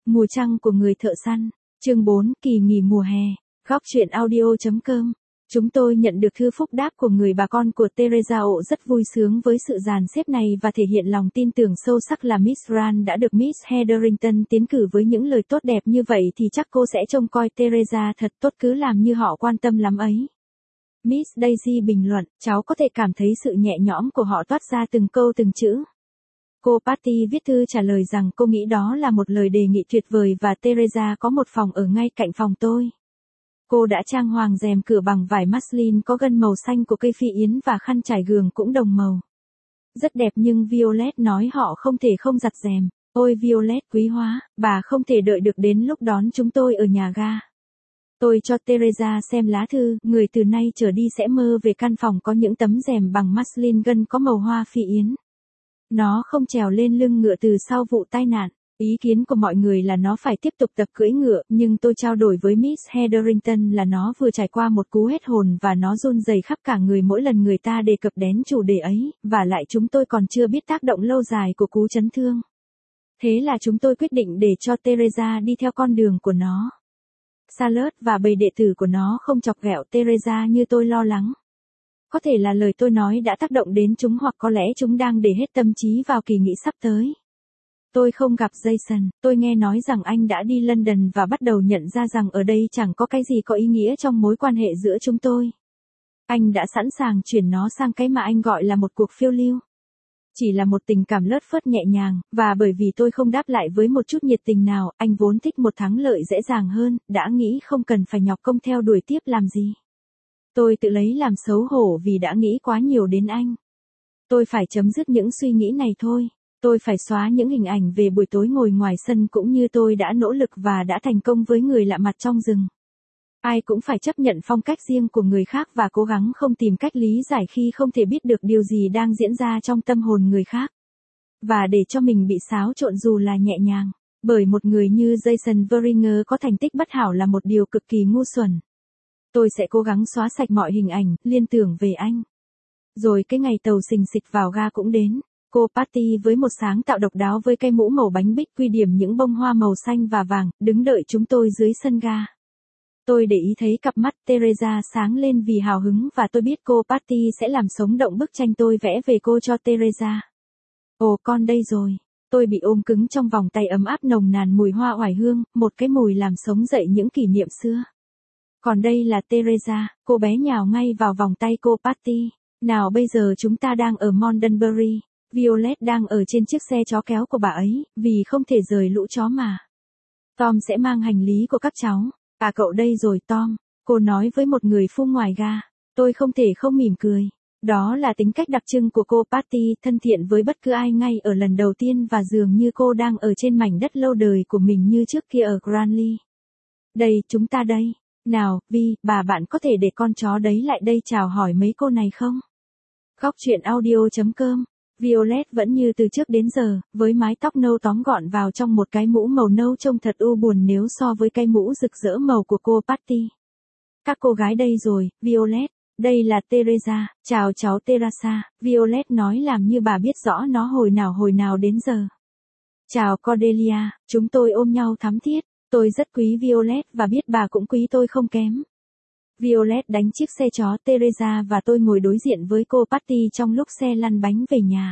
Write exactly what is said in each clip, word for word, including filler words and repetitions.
Mùa trăng của người thợ săn. Chương bốn, kỳ nghỉ mùa hè. Góc truyện audio.com. Chúng tôi nhận được thư phúc đáp của người bà con của Teresa Ộ rất vui sướng với sự dàn xếp này và thể hiện lòng tin tưởng sâu sắc là Miss Grant đã được Miss Hetherington tiến cử. Với những lời tốt đẹp như vậy thì chắc cô sẽ trông coi Teresa thật tốt, cứ làm như họ quan tâm lắm ấy. Miss Daisy bình luận, cháu có thể cảm thấy sự nhẹ nhõm của họ toát ra từng câu từng chữ. Cô Patty viết thư trả lời rằng cô nghĩ đó là một lời đề nghị tuyệt vời và Teresa có một phòng ở ngay cạnh phòng tôi. Cô đã trang hoàng rèm cửa bằng vải muslin có gân màu xanh của cây phi yến và khăn trải giường cũng đồng màu. Rất đẹp, nhưng Violet nói họ không thể không giặt rèm. Ôi Violet quý hóa, bà không thể đợi được đến lúc đón chúng tôi ở nhà ga. Tôi cho Teresa xem lá thư, người từ nay trở đi sẽ mơ về căn phòng có những tấm rèm bằng muslin gân có màu hoa phi yến. Nó không trèo lên lưng ngựa từ sau vụ tai nạn. Ý kiến của mọi người là nó phải tiếp tục tập cưỡi ngựa, nhưng tôi trao đổi với Miss Hetherington là nó vừa trải qua một cú hết hồn và nó run rẩy khắp cả người mỗi lần người ta đề cập đến chủ đề ấy, và lại chúng tôi còn chưa biết tác động lâu dài của cú chấn thương. Thế là chúng tôi quyết định để cho Teresa đi theo con đường của nó. Charlotte và bầy đệ tử của nó không chọc ghẹo Teresa như tôi lo lắng. Có thể là lời tôi nói đã tác động đến chúng, hoặc có lẽ chúng đang để hết tâm trí vào kỳ nghỉ sắp tới. Tôi không gặp Jason, tôi nghe nói rằng anh đã đi London và bắt đầu nhận ra rằng ở đây chẳng có cái gì có ý nghĩa trong mối quan hệ giữa chúng tôi. Anh đã sẵn sàng chuyển nó sang cái mà anh gọi là một cuộc phiêu lưu. Chỉ là một tình cảm lướt phớt nhẹ nhàng, và bởi vì tôi không đáp lại với một chút nhiệt tình nào, anh vốn thích một thắng lợi dễ dàng hơn, đã nghĩ không cần phải nhọc công theo đuổi tiếp làm gì. Tôi tự lấy làm xấu hổ vì đã nghĩ quá nhiều đến anh. Tôi phải chấm dứt những suy nghĩ này thôi. Tôi phải xóa những hình ảnh về buổi tối ngồi ngoài sân cũng như tôi đã nỗ lực và đã thành công với người lạ mặt trong rừng. Ai cũng phải chấp nhận phong cách riêng của người khác và cố gắng không tìm cách lý giải khi không thể biết được điều gì đang diễn ra trong tâm hồn người khác. Và để cho mình bị xáo trộn dù là nhẹ nhàng, bởi một người như Jason Veringer có thành tích bất hảo là một điều cực kỳ ngu xuẩn. Tôi sẽ cố gắng xóa sạch mọi hình ảnh, liên tưởng về anh. Rồi cái ngày tàu xình xịch vào ga cũng đến. Cô Patty với một sáng tạo độc đáo với cây mũ màu bánh bích quy điểm những bông hoa màu xanh và vàng, đứng đợi chúng tôi dưới sân ga. Tôi để ý thấy cặp mắt Teresa sáng lên vì hào hứng và tôi biết cô Patty sẽ làm sống động bức tranh tôi vẽ về cô cho Teresa. Ồ, con đây rồi. Tôi bị ôm cứng trong vòng tay ấm áp nồng nàn mùi hoa oải hương, một cái mùi làm sống dậy những kỷ niệm xưa. Còn đây là Teresa, cô bé nhào ngay vào vòng tay cô Patty. Nào bây giờ chúng ta đang ở Londonderry. Violet đang ở trên chiếc xe chó kéo của bà ấy, vì không thể rời lũ chó mà. Tom sẽ mang hành lý của các cháu. À cậu đây rồi Tom, cô nói với một người phu ngoài ga. Tôi không thể không mỉm cười. Đó là tính cách đặc trưng của cô Patty, thân thiện với bất cứ ai ngay ở lần đầu tiên và dường như cô đang ở trên mảnh đất lâu đời của mình như trước kia ở Granley. Đây, chúng ta đây. Nào, Vi, bà bạn có thể để con chó đấy lại đây chào hỏi mấy cô này không? Góc truyện audio.com. Violet vẫn như từ trước đến giờ, với mái tóc nâu tóm gọn vào trong một cái mũ màu nâu trông thật u buồn nếu so với cái mũ rực rỡ màu của cô Patty. Các cô gái đây rồi, Violet, đây là Teresa, chào cháu Teresa, Violet nói làm như bà biết rõ nó hồi nào hồi nào đến giờ. Chào Cordelia, chúng tôi ôm nhau thắm thiết, tôi rất quý Violet và biết bà cũng quý tôi không kém. Violet đánh chiếc xe chó Teresa và tôi ngồi đối diện với cô Patty trong lúc xe lăn bánh về nhà.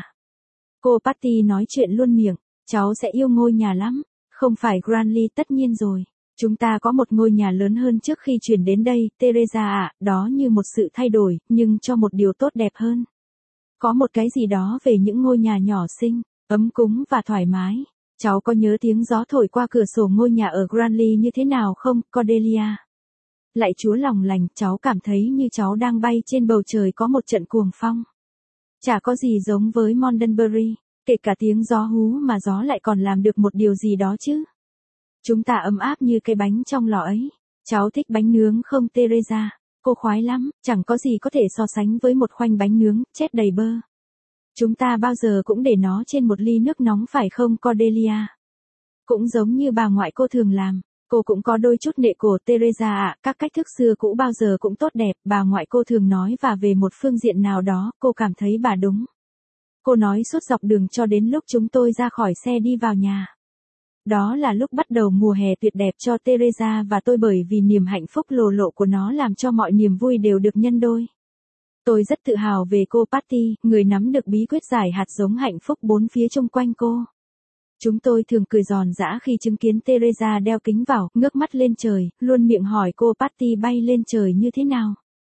Cô Patty nói chuyện luôn miệng, cháu sẽ yêu ngôi nhà lắm, không phải Granley tất nhiên rồi. Chúng ta có một ngôi nhà lớn hơn trước khi chuyển đến đây, Teresa ạ, đó như một sự thay đổi, nhưng cho một điều tốt đẹp hơn. Có một cái gì đó về những ngôi nhà nhỏ xinh, ấm cúng và thoải mái. Cháu có nhớ tiếng gió thổi qua cửa sổ ngôi nhà ở Granley như thế nào không, Cordelia? Lạy Chúa lòng lành, cháu cảm thấy như cháu đang bay trên bầu trời có một trận cuồng phong. Chả có gì giống với Londonderry, kể cả tiếng gió hú mà gió lại còn làm được một điều gì đó chứ. Chúng ta ấm áp như cái bánh trong lò ấy. Cháu thích bánh nướng không Teresa? Cô khoái lắm, chẳng có gì có thể so sánh với một khoanh bánh nướng, chết đầy bơ. Chúng ta bao giờ cũng để nó trên một ly nước nóng phải không Cordelia? Cũng giống như bà ngoại cô thường làm. Cô cũng có đôi chút nệ cổ Teresa ạ, các cách thức xưa cũ bao giờ cũng tốt đẹp, bà ngoại cô thường nói và về một phương diện nào đó, cô cảm thấy bà đúng. Cô nói suốt dọc đường cho đến lúc chúng tôi ra khỏi xe đi vào nhà. Đó là lúc bắt đầu mùa hè tuyệt đẹp cho Teresa và tôi bởi vì niềm hạnh phúc lồ lộ của nó làm cho mọi niềm vui đều được nhân đôi. Tôi rất tự hào về cô Patty, người nắm được bí quyết giải hạt giống hạnh phúc bốn phía xung quanh cô. Chúng tôi thường cười giòn giã khi chứng kiến Teresa đeo kính vào, ngước mắt lên trời, luôn miệng hỏi cô Patty bay lên trời như thế nào.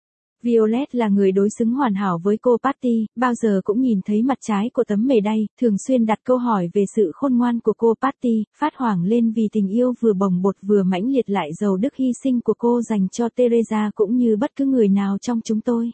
Violet là người đối xứng hoàn hảo với cô Patty, bao giờ cũng nhìn thấy mặt trái của tấm mề đay, thường xuyên đặt câu hỏi về sự khôn ngoan của cô Patty, phát hoảng lên vì tình yêu vừa bồng bột vừa mãnh liệt lại giàu đức hy sinh của cô dành cho Teresa cũng như bất cứ người nào trong chúng tôi.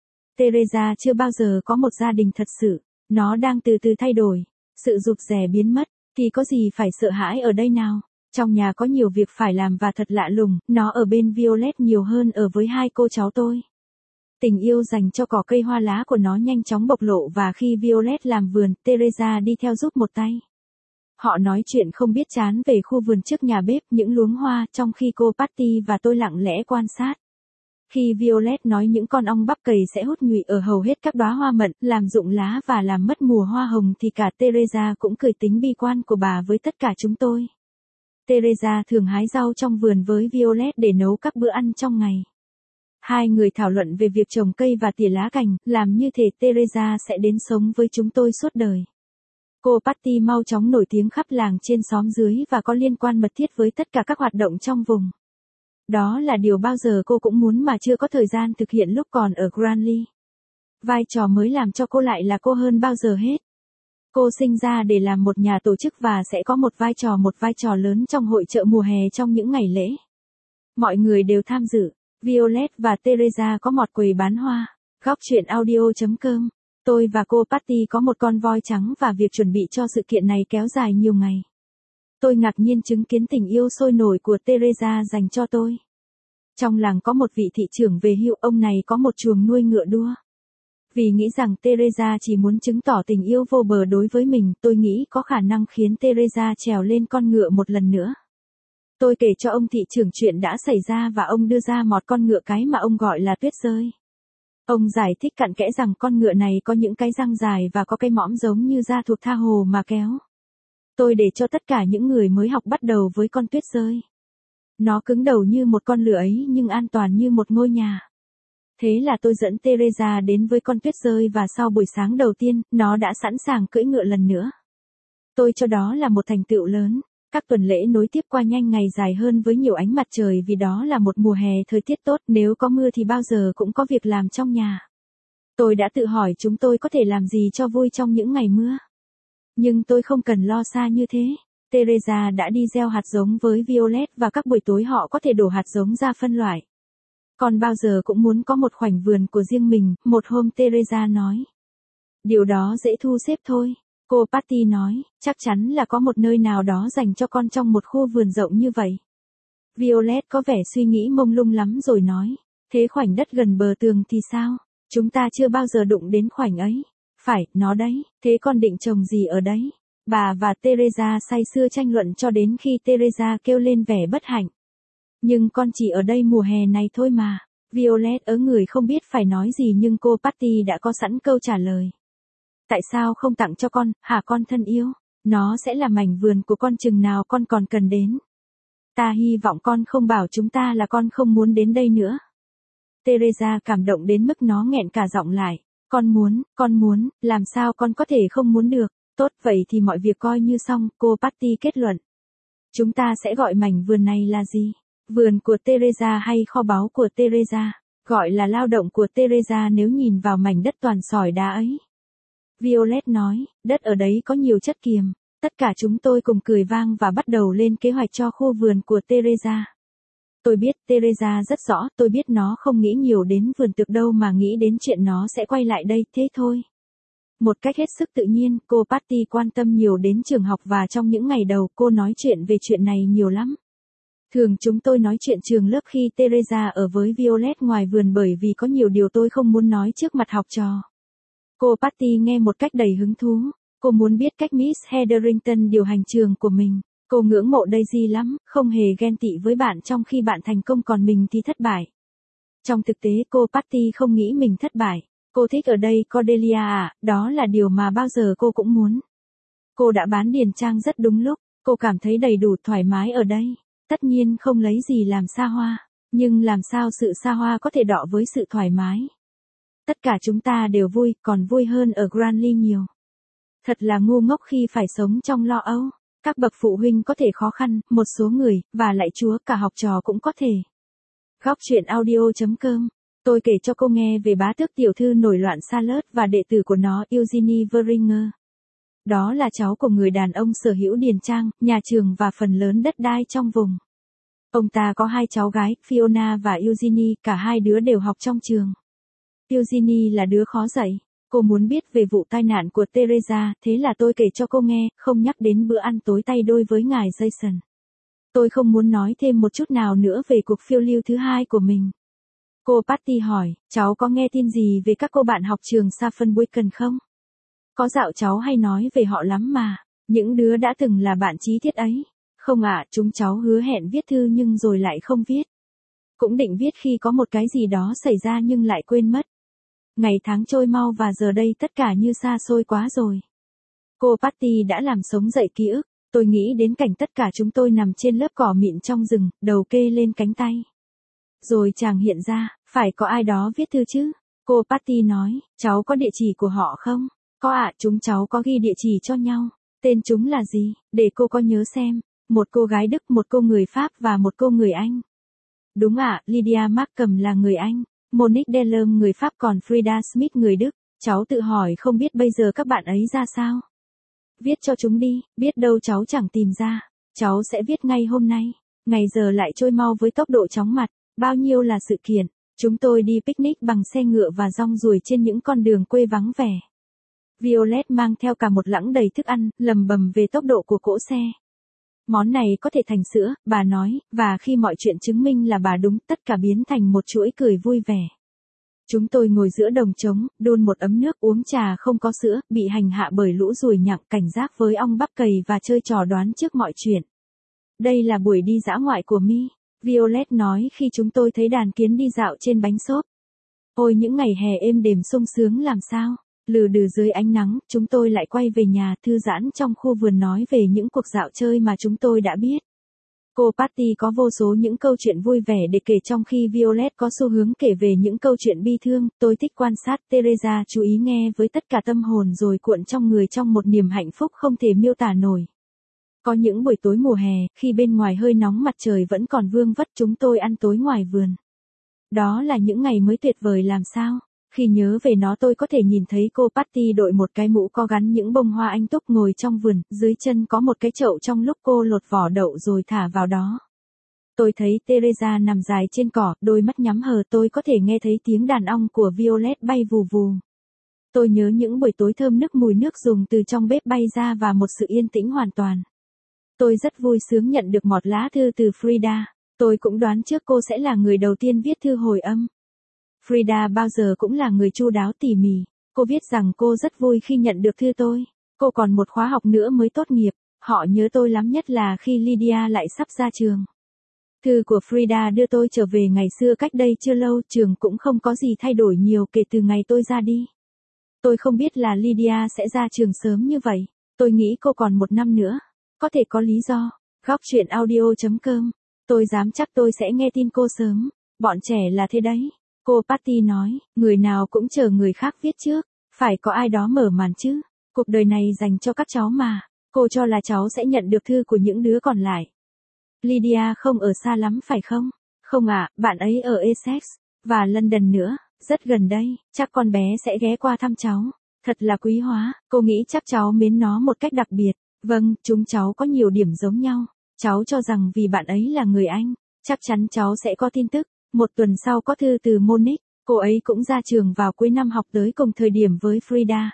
Teresa chưa bao giờ có một gia đình thật sự, nó đang từ từ thay đổi, sự rụt rè biến mất, thì có gì phải sợ hãi ở đây nào. Trong nhà có nhiều việc phải làm và thật lạ lùng, nó ở bên Violet nhiều hơn ở với hai cô cháu tôi. Tình yêu dành cho cỏ cây hoa lá của nó nhanh chóng bộc lộ và khi Violet làm vườn, Teresa đi theo giúp một tay. Họ nói chuyện không biết chán về khu vườn trước nhà bếp, những luống hoa, trong khi cô Patty và tôi lặng lẽ quan sát. Khi Violet nói những con ong bắp cầy sẽ hút nhụy ở hầu hết các đóa hoa mận, làm rụng lá và làm mất mùa hoa hồng thì cả Teresa cũng cười tính bi quan của bà với tất cả chúng tôi. Teresa thường hái rau trong vườn với Violet để nấu các bữa ăn trong ngày. Hai người thảo luận về việc trồng cây và tỉa lá cành, làm như thể Teresa sẽ đến sống với chúng tôi suốt đời. Cô Patty mau chóng nổi tiếng khắp làng trên xóm dưới và có liên quan mật thiết với tất cả các hoạt động trong vùng. Đó là điều bao giờ cô cũng muốn mà chưa có thời gian thực hiện lúc còn ở Granley. Vai trò mới làm cho cô lại là cô hơn bao giờ hết. Cô sinh ra để làm một nhà tổ chức và sẽ có một vai trò một vai trò lớn trong hội chợ mùa hè trong những ngày lễ. Mọi người đều tham dự. Violet và Teresa có một quầy bán hoa. Góc chuyện audio chấm com. Tôi và cô Patty có một con voi trắng và việc chuẩn bị cho sự kiện này kéo dài nhiều ngày. Tôi ngạc nhiên chứng kiến tình yêu sôi nổi của Teresa dành cho tôi. Trong làng có một vị thị trưởng về hưu, ông này có một chuồng nuôi ngựa đua. Vì nghĩ rằng Teresa chỉ muốn chứng tỏ tình yêu vô bờ đối với mình, tôi nghĩ có khả năng khiến Teresa trèo lên con ngựa một lần nữa. Tôi kể cho ông thị trưởng chuyện đã xảy ra và ông đưa ra một con ngựa cái mà ông gọi là tuyết rơi. Ông giải thích cặn kẽ rằng con ngựa này có những cái răng dài và có cái mõm giống như da thuộc tha hồ mà kéo. Tôi để cho tất cả những người mới học bắt đầu với con tuyết rơi. Nó cứng đầu như một con lửa ấy nhưng an toàn như một ngôi nhà. Thế là tôi dẫn Teresa đến với con tuyết rơi và sau buổi sáng đầu tiên, nó đã sẵn sàng cưỡi ngựa lần nữa. Tôi cho đó là một thành tựu lớn. Các tuần lễ nối tiếp qua nhanh ngày dài hơn với nhiều ánh mặt trời vì đó là một mùa hè thời tiết tốt, nếu có mưa thì bao giờ cũng có việc làm trong nhà. Tôi đã tự hỏi chúng tôi có thể làm gì cho vui trong những ngày mưa. Nhưng tôi không cần lo xa như thế. Teresa đã đi gieo hạt giống với Violet và các buổi tối họ có thể đổ hạt giống ra phân loại. Còn bao giờ cũng muốn có một khoảnh vườn của riêng mình, một hôm Teresa nói. Điều đó dễ thu xếp thôi. Cô Patty nói, chắc chắn là có một nơi nào đó dành cho con trong một khu vườn rộng như vậy. Violet có vẻ suy nghĩ mông lung lắm rồi nói, thế khoảnh đất gần bờ tường thì sao? Chúng ta chưa bao giờ đụng đến khoảnh ấy. Phải, nó đấy, thế con định trồng gì ở đấy? Bà và Teresa say sưa tranh luận cho đến khi Teresa kêu lên vẻ bất hạnh. Nhưng con chỉ ở đây mùa hè này thôi mà. Violet ớ người không biết phải nói gì nhưng cô Patty đã có sẵn câu trả lời. Tại sao không tặng cho con, hả con thân yêu? Nó sẽ là mảnh vườn của con chừng nào con còn cần đến. Ta hy vọng con không bảo chúng ta là con không muốn đến đây nữa. Teresa cảm động đến mức nó nghẹn cả giọng lại. Con muốn, con muốn, làm sao con có thể không muốn được. Tốt vậy thì mọi việc coi như xong, cô Patty kết luận. Chúng ta sẽ gọi mảnh vườn này là gì? Vườn của Teresa hay kho báu của Teresa? Gọi là lao động của Teresa nếu nhìn vào mảnh đất toàn sỏi đá ấy. Violet nói, đất ở đấy có nhiều chất kiềm. Tất cả chúng tôi cùng cười vang và bắt đầu lên kế hoạch cho khu vườn của Teresa. Tôi biết Teresa rất rõ, tôi biết nó không nghĩ nhiều đến vườn tược đâu mà nghĩ đến chuyện nó sẽ quay lại đây, thế thôi. Một cách hết sức tự nhiên, cô Patty quan tâm nhiều đến trường học và trong những ngày đầu cô nói chuyện về chuyện này nhiều lắm. Thường chúng tôi nói chuyện trường lớp khi Teresa ở với Violet ngoài vườn bởi vì có nhiều điều tôi không muốn nói trước mặt học trò. Cô Patty nghe một cách đầy hứng thú. Cô muốn biết cách Miss Hetherington điều hành trường của mình. Cô ngưỡng mộ Daisy lắm, không hề ghen tị với bạn trong khi bạn thành công còn mình thì thất bại. Trong thực tế cô Patty không nghĩ mình thất bại. Cô thích ở đây Cordelia à, đó là điều mà bao giờ cô cũng muốn. Cô đã bán điền trang rất đúng lúc. Cô cảm thấy đầy đủ thoải mái ở đây. Tất nhiên không lấy gì làm xa hoa. Nhưng làm sao sự xa hoa có thể đọ với sự thoải mái. Tất cả chúng ta đều vui, còn vui hơn ở Granly nhiều. Thật là ngu ngốc khi phải sống trong lo âu. Các bậc phụ huynh có thể khó khăn, một số người, và lại Chúa cả học trò cũng có thể. Góc chuyện audio chấm com. Tôi kể cho cô nghe về bá tước tiểu thư nổi loạn Charlotte và đệ tử của nó Eugenie Veringer. Đó là cháu của người đàn ông sở hữu điền trang, nhà trường và phần lớn đất đai trong vùng. Ông ta có hai cháu gái, Fiona và Eugenie, cả hai đứa đều học trong trường. Eugenie là đứa khó dạy. Cô muốn biết về vụ tai nạn của Teresa, thế là tôi kể cho cô nghe, không nhắc đến bữa ăn tối tay đôi với ngài Jason. Tôi không muốn nói thêm một chút nào nữa về cuộc phiêu lưu thứ hai của mình. Cô Patty hỏi, cháu có nghe tin gì về các cô bạn học trường Saffenbucken không? Có dạo cháu hay nói về họ lắm mà, những đứa đã từng là bạn chí thiết ấy. Không ạ, chúng cháu hứa hẹn viết thư nhưng rồi lại không viết. Cũng định viết khi có một cái gì đó xảy ra nhưng lại quên mất. Ngày tháng trôi mau và giờ đây tất cả như xa xôi quá rồi. Cô Patty đã làm sống dậy ký ức. Tôi nghĩ đến cảnh tất cả chúng tôi nằm trên lớp cỏ mịn trong rừng, đầu kê lên cánh tay. Rồi chàng hiện ra, phải có ai đó viết thư chứ? Cô Patty nói, cháu có địa chỉ của họ không? Có ạ, chúng cháu có ghi địa chỉ cho nhau. Tên chúng là gì? Để cô có nhớ xem. Một cô gái Đức, một cô người Pháp và một cô người Anh. Đúng ạ, Lydia Markham là người Anh. Monique Delorme người Pháp còn Frida Smith người Đức. Cháu tự hỏi không biết bây giờ các bạn ấy ra sao? Viết cho chúng đi, biết đâu cháu chẳng tìm ra. Cháu sẽ viết ngay hôm nay. Ngày giờ lại trôi mau với tốc độ chóng mặt. Bao nhiêu là sự kiện. Chúng tôi đi picnic bằng xe ngựa và rong ruổi trên những con đường quê vắng vẻ. Violet mang theo cả một lẵng đầy thức ăn, lầm bầm về tốc độ của cỗ xe. Món này có thể thành sữa, bà nói, và khi mọi chuyện chứng minh là bà đúng, tất cả biến thành một chuỗi cười vui vẻ. Chúng tôi ngồi giữa đồng trống, đun một ấm nước uống trà không có sữa, bị hành hạ bởi lũ ruồi nhặng, cảnh giác với ong bắp cầy và chơi trò đoán trước mọi chuyện. Đây là buổi đi dã ngoại của mi, Violet nói khi chúng tôi thấy đàn kiến đi dạo trên bánh xốp. Ôi những ngày hè êm đềm sung sướng làm sao. Lừ đừ dưới ánh nắng, chúng tôi lại quay về nhà thư giãn trong khu vườn nói về những cuộc dạo chơi mà chúng tôi đã biết. Cô Patty có vô số những câu chuyện vui vẻ để kể trong khi Violet có xu hướng kể về những câu chuyện bi thương. Tôi thích quan sát Teresa chú ý nghe với tất cả tâm hồn rồi cuộn trong người trong một niềm hạnh phúc không thể miêu tả nổi. Có những buổi tối mùa hè, khi bên ngoài hơi nóng mặt trời vẫn còn vương vất chúng tôi ăn tối ngoài vườn. Đó là những ngày mới tuyệt vời làm sao. Khi nhớ về nó tôi có thể nhìn thấy cô Patty đội một cái mũ có gắn những bông hoa anh túc ngồi trong vườn, dưới chân có một cái chậu trong lúc cô lột vỏ đậu rồi thả vào đó. Tôi thấy Teresa nằm dài trên cỏ, đôi mắt nhắm hờ tôi có thể nghe thấy tiếng đàn ong của Violet bay vù vù. Tôi nhớ những buổi tối thơm nức mùi nước dùng từ trong bếp bay ra và một sự yên tĩnh hoàn toàn. Tôi rất vui sướng nhận được một lá thư từ Frida. Tôi cũng đoán trước cô sẽ là người đầu tiên viết thư hồi âm. Frida bao giờ cũng là người chu đáo tỉ mỉ. Cô viết rằng cô rất vui khi nhận được thư tôi. Cô còn một khóa học nữa mới tốt nghiệp. Họ nhớ tôi lắm nhất là khi Lydia lại sắp ra trường. Thư của Frida đưa tôi trở về ngày xưa cách đây chưa lâu, trường cũng không có gì thay đổi nhiều kể từ ngày tôi ra đi. Tôi không biết là Lydia sẽ ra trường sớm như vậy. Tôi nghĩ cô còn một năm nữa. Có thể có lý do. Góc chuyện audio chấm com. Tôi dám chắc tôi sẽ nghe tin cô sớm. Bọn trẻ là thế đấy. Cô Patty nói, người nào cũng chờ người khác viết trước. Phải có ai đó mở màn chứ. Cuộc đời này dành cho các cháu mà. Cô cho là cháu sẽ nhận được thư của những đứa còn lại. Lydia không ở xa lắm phải không? Không ạ, à, bạn ấy ở Essex. Và London nữa. Rất gần đây. Chắc con bé sẽ ghé qua thăm cháu. Thật là quý hóa. Cô nghĩ chắc cháu mến nó một cách đặc biệt. Vâng, chúng cháu có nhiều điểm giống nhau. Cháu cho rằng vì bạn ấy là người Anh, chắc chắn cháu sẽ có tin tức. Một tuần sau có thư từ Monique, cô ấy cũng ra trường vào cuối năm học tới cùng thời điểm với Frida.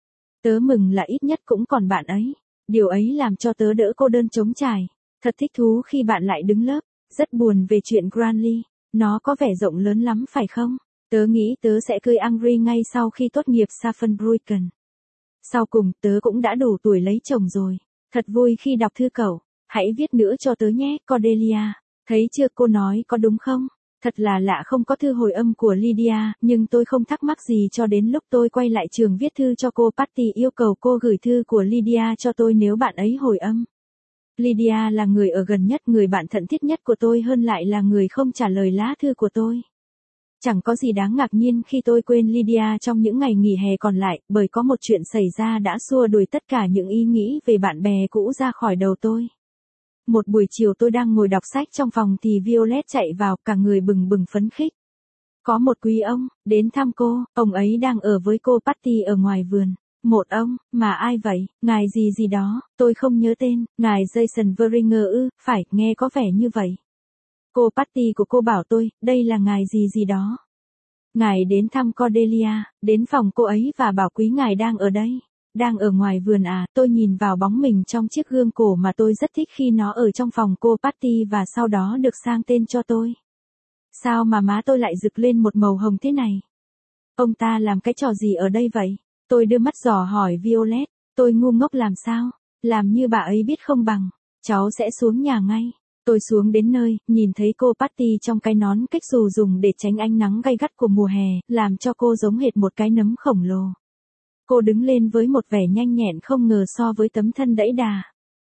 Tớ mừng là ít nhất cũng còn bạn ấy. Điều ấy làm cho tớ đỡ cô đơn trống trải. Thật thích thú khi bạn lại đứng lớp. Rất buồn về chuyện Granly. Nó có vẻ rộng lớn lắm phải không? Tớ nghĩ tớ sẽ cưới Angry ngay sau khi tốt nghiệp Saffenbrücken. Sau cùng tớ cũng đã đủ tuổi lấy chồng rồi. Thật vui khi đọc thư cậu. Hãy viết nữa cho tớ nhé, Cordelia. Thấy chưa, cô nói có đúng không? Thật là lạ không có thư hồi âm của Lydia, nhưng tôi không thắc mắc gì cho đến lúc tôi quay lại trường viết thư cho cô Patty yêu cầu cô gửi thư của Lydia cho tôi nếu bạn ấy hồi âm. Lydia là người ở gần nhất, người bạn thân thiết nhất của tôi, hơn lại là người không trả lời lá thư của tôi. Chẳng có gì đáng ngạc nhiên khi tôi quên Lydia trong những ngày nghỉ hè còn lại, bởi có một chuyện xảy ra đã xua đuổi tất cả những ý nghĩ về bạn bè cũ ra khỏi đầu tôi. Một buổi chiều tôi đang ngồi đọc sách trong phòng thì Violet chạy vào, cả người bừng bừng phấn khích. Có một quý ông, đến thăm cô, ông ấy đang ở với cô Patty ở ngoài vườn. Một ông, mà ai vậy, ngài gì gì đó, tôi không nhớ tên, ngài Jason Veringer ư, phải, nghe có vẻ như vậy. Cô Patty của cô bảo tôi, đây là ngài gì gì đó. Ngài đến thăm Cordelia, đến phòng cô ấy và bảo quý ngài đang ở đây. Đang ở ngoài vườn à, tôi nhìn vào bóng mình trong chiếc gương cổ mà tôi rất thích khi nó ở trong phòng cô Patty và sau đó được sang tên cho tôi. Sao mà má tôi lại rực lên một màu hồng thế này? Ông ta làm cái trò gì ở đây vậy? Tôi đưa mắt dò hỏi Violet, tôi ngu ngốc làm sao? Làm như bà ấy biết không bằng, cháu sẽ xuống nhà ngay. Tôi xuống đến nơi, nhìn thấy cô Patty trong cái nón cách dù dùng để tránh ánh nắng gay gắt của mùa hè, làm cho cô giống hệt một cái nấm khổng lồ. Cô đứng lên với một vẻ nhanh nhẹn không ngờ so với tấm thân đẫy đà.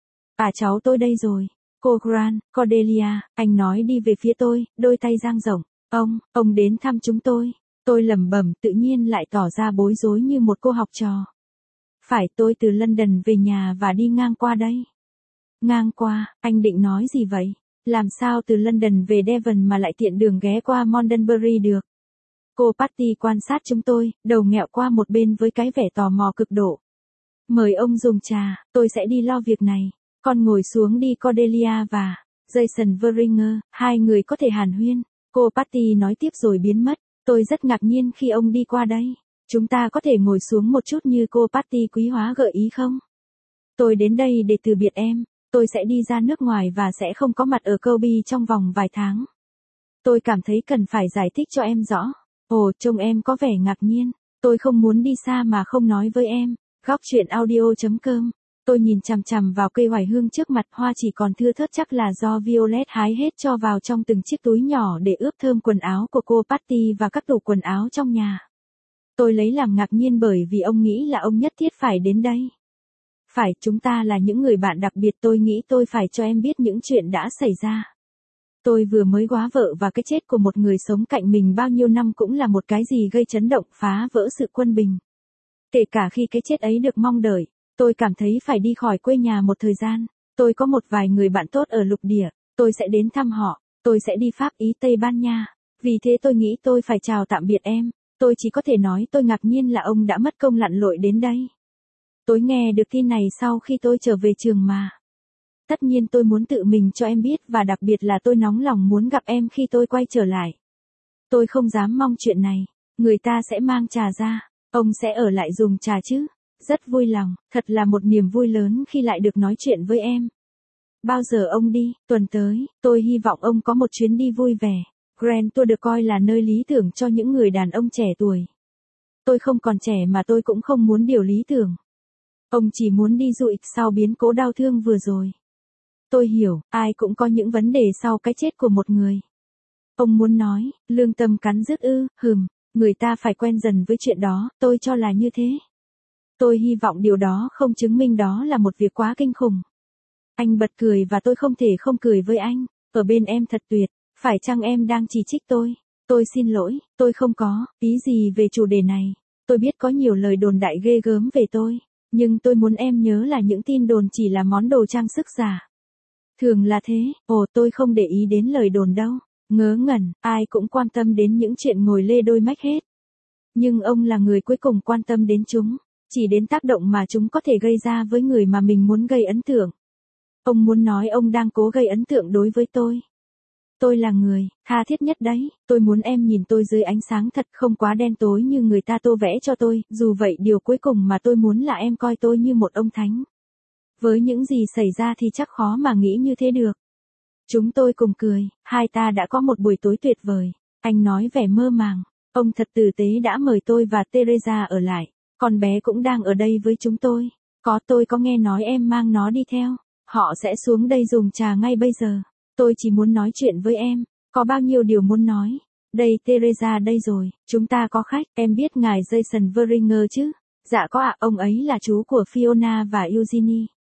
À cháu tôi đây rồi. Cô Grant, Cordelia, anh nói đi về phía tôi, đôi tay dang rộng. Ông, ông đến thăm chúng tôi. Tôi lẩm bẩm, tự nhiên lại tỏ ra bối rối như một cô học trò. Phải, tôi từ London về nhà và đi ngang qua đây. Ngang qua, anh định nói gì vậy? Làm sao từ London về Devon mà lại tiện đường ghé qua Londonderry được? Cô Patty quan sát chúng tôi, đầu nghẹo qua một bên với cái vẻ tò mò cực độ. Mời ông dùng trà, tôi sẽ đi lo việc này. Con ngồi xuống đi Cordelia và Jason Veringer, hai người có thể hàn huyên. Cô Patty nói tiếp rồi biến mất. Tôi rất ngạc nhiên khi ông đi qua đây. Chúng ta có thể ngồi xuống một chút như cô Patty quý hóa gợi ý không? Tôi đến đây để từ biệt em. Tôi sẽ đi ra nước ngoài và sẽ không có mặt ở Kobe trong vòng vài tháng. Tôi cảm thấy cần phải giải thích cho em rõ. Ồ, trông em có vẻ ngạc nhiên. Tôi không muốn đi xa mà không nói với em. Góc chuyện audio chấm com. Tôi nhìn chằm chằm vào cây oải hương trước mặt, hoa chỉ còn thưa thớt chắc là do Violet hái hết cho vào trong từng chiếc túi nhỏ để ướp thơm quần áo của cô Patty và các tủ quần áo trong nhà. Tôi lấy làm ngạc nhiên bởi vì ông nghĩ là ông nhất thiết phải đến đây. Phải, chúng ta là những người bạn đặc biệt, tôi nghĩ tôi phải cho em biết những chuyện đã xảy ra. Tôi vừa mới góa vợ và cái chết của một người sống cạnh mình bao nhiêu năm cũng là một cái gì gây chấn động, phá vỡ sự quân bình. Kể cả khi cái chết ấy được mong đợi, tôi cảm thấy phải đi khỏi quê nhà một thời gian. Tôi có một vài người bạn tốt ở lục địa, tôi sẽ đến thăm họ, tôi sẽ đi Pháp, Ý, Tây Ban Nha. Vì thế tôi nghĩ tôi phải chào tạm biệt em. Tôi chỉ có thể nói tôi ngạc nhiên là ông đã mất công lặn lội đến đây. Tôi nghe được tin này sau khi tôi trở về trường mà. Tất nhiên tôi muốn tự mình cho em biết và đặc biệt là tôi nóng lòng muốn gặp em khi tôi quay trở lại. Tôi không dám mong chuyện này. Người ta sẽ mang trà ra. Ông sẽ ở lại dùng trà chứ? Rất vui lòng, thật là một niềm vui lớn khi lại được nói chuyện với em. Bao giờ ông đi? Tuần tới, tôi hy vọng ông có một chuyến đi vui vẻ. Grand Tour được coi là nơi lý tưởng cho những người đàn ông trẻ tuổi. Tôi không còn trẻ mà tôi cũng không muốn điều lý tưởng. Ông chỉ muốn đi du lịch sau biến cố đau thương vừa rồi. Tôi hiểu, ai cũng có những vấn đề sau cái chết của một người. Ông muốn nói, lương tâm cắn rứt ư, hừm, người ta phải quen dần với chuyện đó, tôi cho là như thế. Tôi hy vọng điều đó không chứng minh đó là một việc quá kinh khủng. Anh bật cười và tôi không thể không cười với anh. Ở bên em thật tuyệt, phải chăng em đang chỉ trích tôi? Tôi xin lỗi, tôi không có ý gì về chủ đề này. Tôi biết có nhiều lời đồn đại ghê gớm về tôi, nhưng tôi muốn em nhớ là những tin đồn chỉ là món đồ trang sức giả. Thường là thế, ồ tôi không để ý đến lời đồn đâu. Ngớ ngẩn, ai cũng quan tâm đến những chuyện ngồi lê đôi mách hết. Nhưng ông là người cuối cùng quan tâm đến chúng. Chỉ đến tác động mà chúng có thể gây ra với người mà mình muốn gây ấn tượng. Ông muốn nói ông đang cố gây ấn tượng đối với tôi. Tôi là người tha thiết nhất đấy, tôi muốn em nhìn tôi dưới ánh sáng thật, không quá đen tối như người ta tô vẽ cho tôi, dù vậy điều cuối cùng mà tôi muốn là em coi tôi như một ông thánh. Với những gì xảy ra thì chắc khó mà nghĩ như thế được. Chúng tôi cùng cười, hai ta đã có một buổi tối tuyệt vời. Anh nói vẻ mơ màng, ông thật tử tế đã mời tôi và Teresa ở lại. Con bé cũng đang ở đây với chúng tôi. Có, tôi có nghe nói em mang nó đi theo. Họ sẽ xuống đây dùng trà ngay bây giờ. Tôi chỉ muốn nói chuyện với em. Có bao nhiêu điều muốn nói. Đây Teresa đây rồi, chúng ta có khách. Em biết ngài Jason Veringer chứ? Dạ có ạ, ông ấy là chú của Fiona và Eugenie.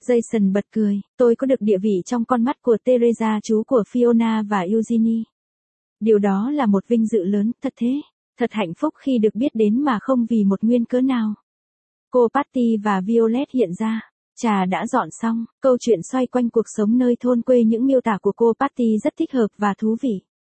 Jason bật cười, tôi có được địa vị trong con mắt của Teresa, chú của Fiona và Eugenie. Điều đó là một vinh dự lớn, thật thế. Thật hạnh phúc khi được biết đến mà không vì một nguyên cớ nào. Cô Patty và Violet hiện ra. Trà đã dọn xong, câu chuyện xoay quanh cuộc sống nơi thôn quê. Những miêu tả của cô Patty rất thích hợp và thú vị.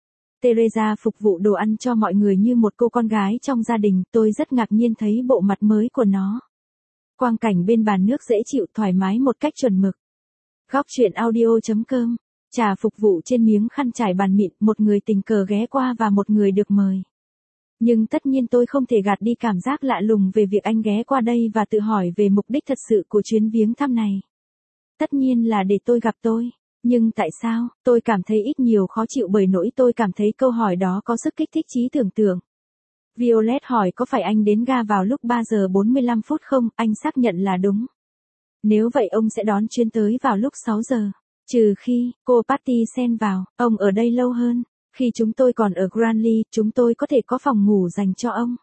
Teresa phục vụ đồ ăn cho mọi người như một cô con gái trong gia đình. Tôi rất ngạc nhiên thấy bộ mặt mới của nó. Quang cảnh bên bàn nước dễ chịu, thoải mái một cách chuẩn mực. Góc chuyện audio chấm com. Trà phục vụ trên miếng khăn trải bàn mịn, một người tình cờ ghé qua và một người được mời. Nhưng tất nhiên tôi không thể gạt đi cảm giác lạ lùng về việc anh ghé qua đây và tự hỏi về mục đích thật sự của chuyến viếng thăm này. Tất nhiên là để tôi gặp tôi. Nhưng tại sao, tôi cảm thấy ít nhiều khó chịu bởi nỗi tôi cảm thấy câu hỏi đó có sức kích thích trí tưởng tượng. Violet hỏi có phải anh đến ga vào lúc ba giờ bốn mươi lăm phút không, anh xác nhận là đúng. Nếu vậy ông sẽ đón chuyến tới vào lúc sáu giờ. Trừ khi, cô Patty xen vào, ông ở đây lâu hơn. Khi chúng tôi còn ở Granly, chúng tôi có thể có phòng ngủ dành cho ông.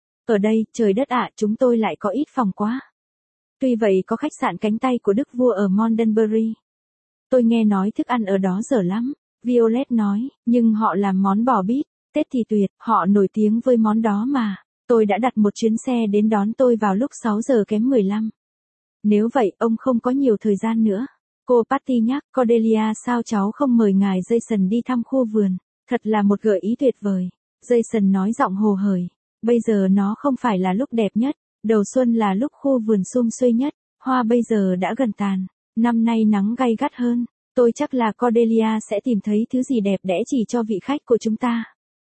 Ở đây, trời đất ạ, chúng tôi lại có ít phòng quá. Tuy vậy có khách sạn cánh tay của Đức Vua ở Mondenbury. Tôi nghe nói thức ăn ở đó dở lắm. Violet nói, nhưng họ làm món bò bít, Tết thì tuyệt, họ nổi tiếng với món đó mà. Tôi đã đặt một chuyến xe đến đón tôi vào lúc sáu giờ kém mười lăm. Nếu vậy, ông không có nhiều thời gian nữa. Cô Patty nhắc, Cordelia sao cháu không mời ngài Jason đi thăm khu vườn. Thật là một gợi ý tuyệt vời. Jason nói giọng hồ hởi. Bây giờ nó không phải là lúc đẹp nhất. Đầu xuân là lúc khu vườn sum xuê nhất. Hoa bây giờ đã gần tàn. Năm nay nắng gay gắt hơn. Tôi chắc là Cordelia sẽ tìm thấy thứ gì đẹp đẽ chỉ cho vị khách của chúng ta.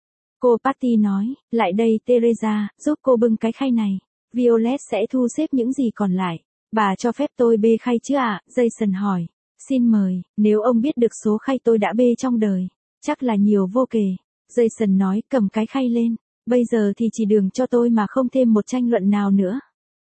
Cô Patty nói, lại đây Teresa, giúp cô bưng cái khay này. Violet sẽ thu xếp những gì còn lại. Bà cho phép tôi bê khay chứ ạ? À? Jason hỏi. Xin mời, nếu ông biết được số khay tôi đã bê trong đời. Chắc là nhiều vô kể. Jason nói, cầm cái khay lên. Bây giờ thì chỉ đường cho tôi mà không thêm một tranh luận nào nữa.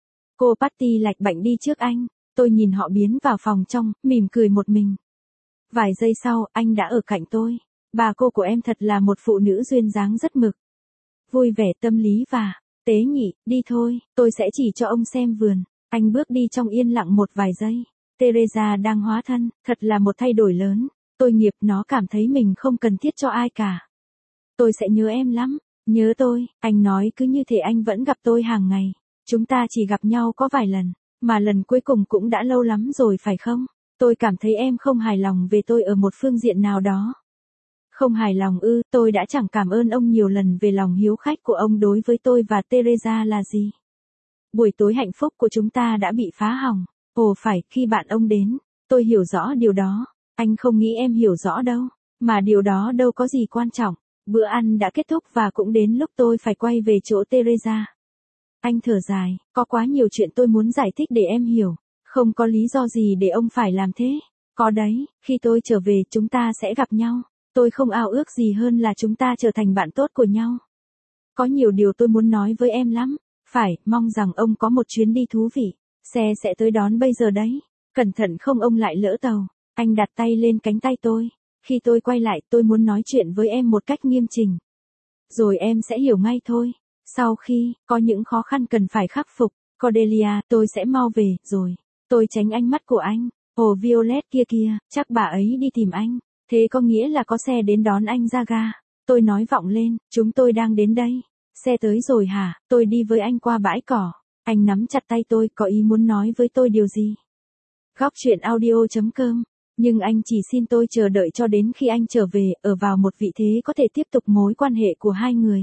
Cô Patty lạch bạnh đi trước anh. Tôi nhìn họ biến vào phòng trong, mỉm cười một mình. Vài giây sau, anh đã ở cạnh tôi. Bà cô của em thật là một phụ nữ duyên dáng rất mực. Vui vẻ, tâm lý và tế nhị. Đi thôi, tôi sẽ chỉ cho ông xem vườn. Anh bước đi trong yên lặng một vài giây. Teresa đang hóa thân, thật là một thay đổi lớn. Tôi nghiệp nó cảm thấy mình không cần thiết cho ai cả. Tôi sẽ nhớ em lắm. Nhớ tôi, anh nói cứ như thể anh vẫn gặp tôi hàng ngày. Chúng ta chỉ gặp nhau có vài lần, mà lần cuối cùng cũng đã lâu lắm rồi phải không? Tôi cảm thấy em không hài lòng về tôi ở một phương diện nào đó. Không hài lòng ư, tôi đã chẳng cảm ơn ông nhiều lần về lòng hiếu khách của ông đối với tôi và Teresa là gì. Buổi tối hạnh phúc của chúng ta đã bị phá hỏng. Ồ phải, khi bạn ông đến, tôi hiểu rõ điều đó. Anh không nghĩ em hiểu rõ đâu, mà điều đó đâu có gì quan trọng. Bữa ăn đã kết thúc và cũng đến lúc tôi phải quay về chỗ Teresa. Anh thở dài, có quá nhiều chuyện tôi muốn giải thích để em hiểu. Không có lý do gì để ông phải làm thế. Có đấy, khi tôi trở về chúng ta sẽ gặp nhau. Tôi không ao ước gì hơn là chúng ta trở thành bạn tốt của nhau. Có nhiều điều tôi muốn nói với em lắm. Phải, mong rằng ông có một chuyến đi thú vị. Xe sẽ tới đón bây giờ đấy. Cẩn thận không ông lại lỡ tàu. Anh đặt tay lên cánh tay tôi. Khi tôi quay lại tôi muốn nói chuyện với em một cách nghiêm chỉnh. Rồi em sẽ hiểu ngay thôi. Sau khi, có những khó khăn cần phải khắc phục. Cordelia, tôi sẽ mau về, rồi. Tôi tránh ánh mắt của anh. Ồ Violet kia kia, chắc bà ấy đi tìm anh. Thế có nghĩa là có xe đến đón anh ra ga. Tôi nói vọng lên, chúng tôi đang đến đây. Xe tới rồi hả? Tôi đi với anh qua bãi cỏ. Anh nắm chặt tay tôi, có ý muốn nói với tôi điều gì? Góc chuyện audio chấm com. Nhưng anh chỉ xin tôi chờ đợi cho đến khi anh trở về, ở vào một vị thế có thể tiếp tục mối quan hệ của hai người.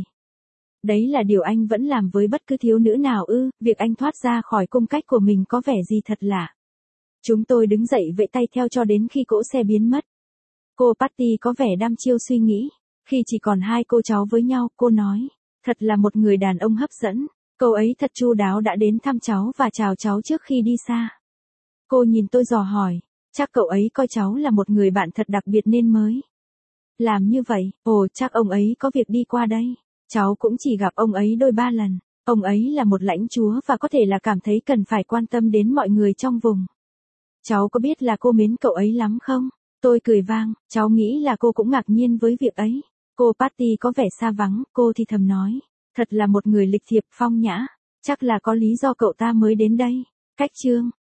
Đấy là điều anh vẫn làm với bất cứ thiếu nữ nào ư? Việc anh thoát ra khỏi cung cách của mình có vẻ gì thật lạ. Chúng tôi đứng dậy vẫy tay theo cho đến khi cỗ xe biến mất. Cô Patty có vẻ đăm chiêu suy nghĩ. Khi chỉ còn hai cô cháu với nhau, cô nói, thật là một người đàn ông hấp dẫn. Cậu ấy thật chu đáo đã đến thăm cháu và chào cháu trước khi đi xa. Cô nhìn tôi dò hỏi, chắc cậu ấy coi cháu là một người bạn thật đặc biệt nên mới làm như vậy. Ồ, chắc ông ấy có việc đi qua đây. Cháu cũng chỉ gặp ông ấy đôi ba lần. Ông ấy là một lãnh chúa và có thể là cảm thấy cần phải quan tâm đến mọi người trong vùng. Cháu có biết là cô mến cậu ấy lắm không? Tôi cười vang, cháu nghĩ là cô cũng ngạc nhiên với việc ấy. Cô Patty có vẻ xa vắng, cô thì thầm nói. Thật là một người lịch thiệp phong nhã. Chắc là có lý do cậu ta mới đến đây. Cách chương.